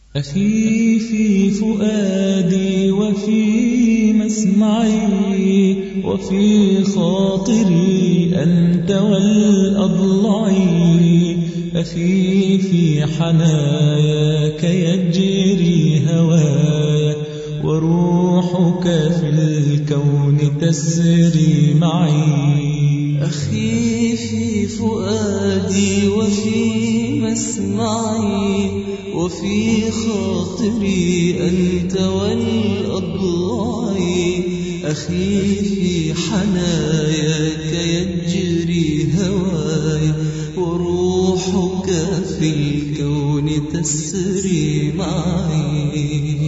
أخي في فؤادي وفي مسمعي وفي خاطري أنت والأضلعي. أخي في حناياك يجري هوايا وروحك في الكون تسري معي. أخي في فؤادي وفي مسمعي وفي خاطري أنت والأضلاعي. أخي في حناياك يجري هواي وروحك في الكون تسري معي.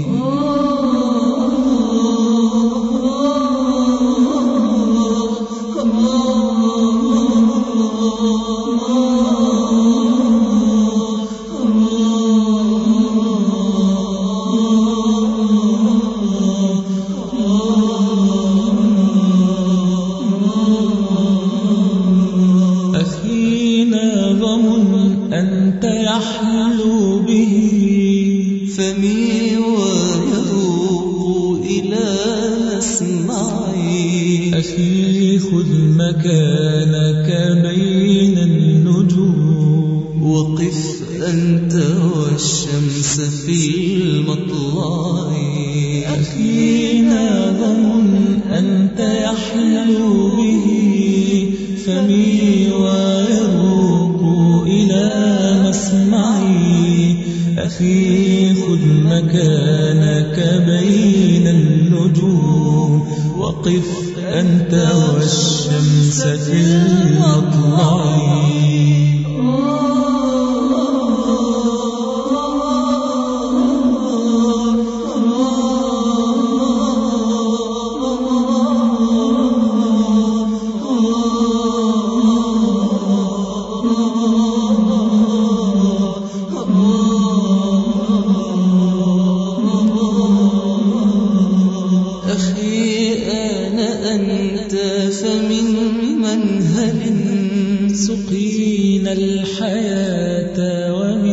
أخي ناظم أنت يحلو به فمي ويروق إلى مسمعي. أخي خذ مكانك بين النجوم وقف أنت والشمس في المطلع. أخي ناظم أنت يحلو به فمي ويروق إلى مسمعي. أخي خذ مكانك بين النجوم وقف أنت والشمس في المطلع. أخي أنا أنت فمن منهل سقينا الحياة ومن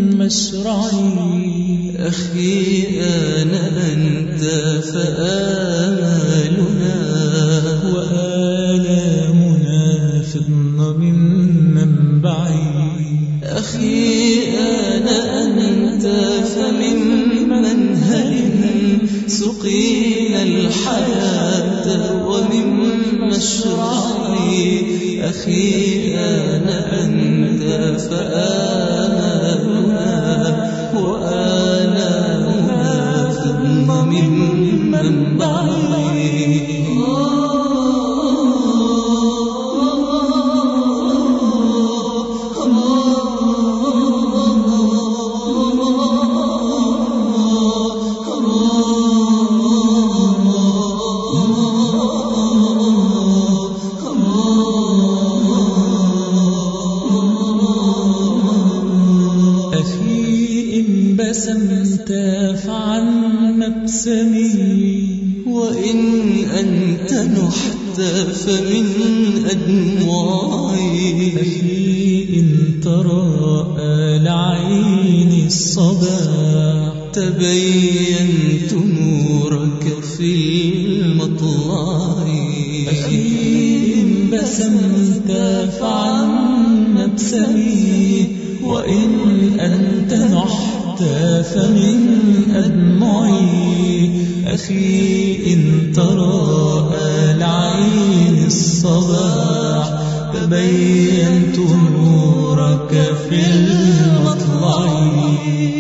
مشرعي. أخي أنا أنت فآمالنا وآلامنا فضن من منبعي. أخي أنا أنت فمن منهل سقينا الحياة ومن مشرعي. أخي أنا أنت فآمالنا وآلامنا فضن من منبعي. أخي إن بسمت فعن مبسمي وإن أنت نحت فمن أدمعي. أخي إن تراءى لعيني الصباح تبينت نورك في المطلع. أخي إن بسمت فعن مبسمي وإن أنت نحت فمن أدمعي. أخي إن تراءى لعين الصباح تبينت نورك في المطلع.